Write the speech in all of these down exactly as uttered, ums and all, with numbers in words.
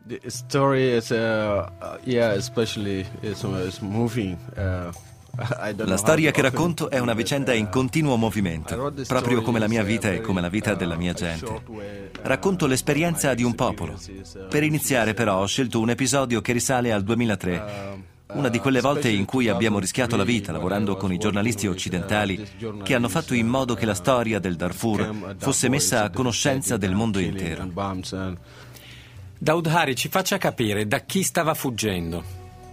The story is, uh, yeah, especially it's, it's moving. Uh, La storia che racconto è una vicenda in continuo movimento, proprio come la mia vita e come la vita della mia gente. Racconto l'esperienza di un popolo. Per iniziare, però, ho scelto un episodio che risale al duemilatré, una di quelle volte in cui abbiamo rischiato la vita lavorando con i giornalisti occidentali che hanno fatto in modo che la storia del Darfur fosse messa a conoscenza del mondo intero. Daoud Hari, ci faccia capire da chi stava fuggendo.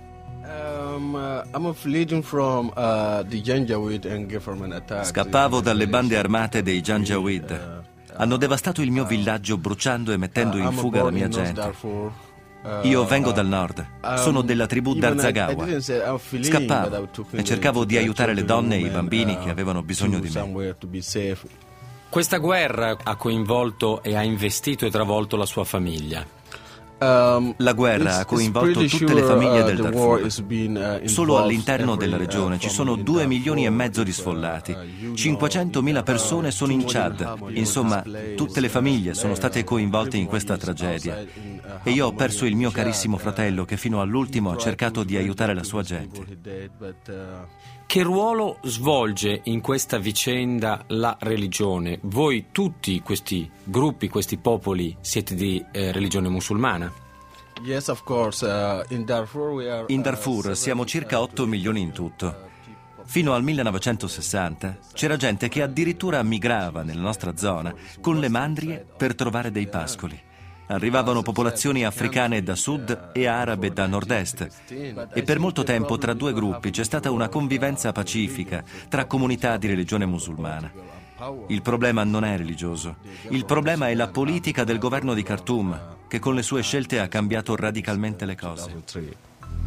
Scappavo dalle bande armate dei Janjaweed. Hanno devastato il mio villaggio bruciando e mettendo in fuga la mia gente. Io vengo dal nord, sono della tribù Darzagawa. Scappavo e cercavo di aiutare le donne e i bambini che avevano bisogno di me. Questa guerra ha coinvolto e ha investito e travolto la sua famiglia. La guerra ha coinvolto tutte le famiglie del Darfur. Solo all'interno della regione ci sono due milioni e mezzo di sfollati. cinquecentomila persone sono in Chad. Insomma, tutte le famiglie sono state coinvolte in questa tragedia. E io ho perso il mio carissimo fratello che fino all'ultimo ha cercato di aiutare la sua gente. Che ruolo svolge in questa vicenda la religione? Voi tutti questi gruppi, questi popoli, siete di eh, religione musulmana? In Darfur siamo circa otto milioni in tutto. Fino al millenovecentosessanta c'era gente che addirittura migrava nella nostra zona con le mandrie per trovare dei pascoli. Arrivavano popolazioni africane da sud e arabe da nord-est e per molto tempo tra due gruppi c'è stata una convivenza pacifica tra comunità di religione musulmana. Il problema non è religioso, il problema è la politica del governo di Khartoum che con le sue scelte ha cambiato radicalmente le cose.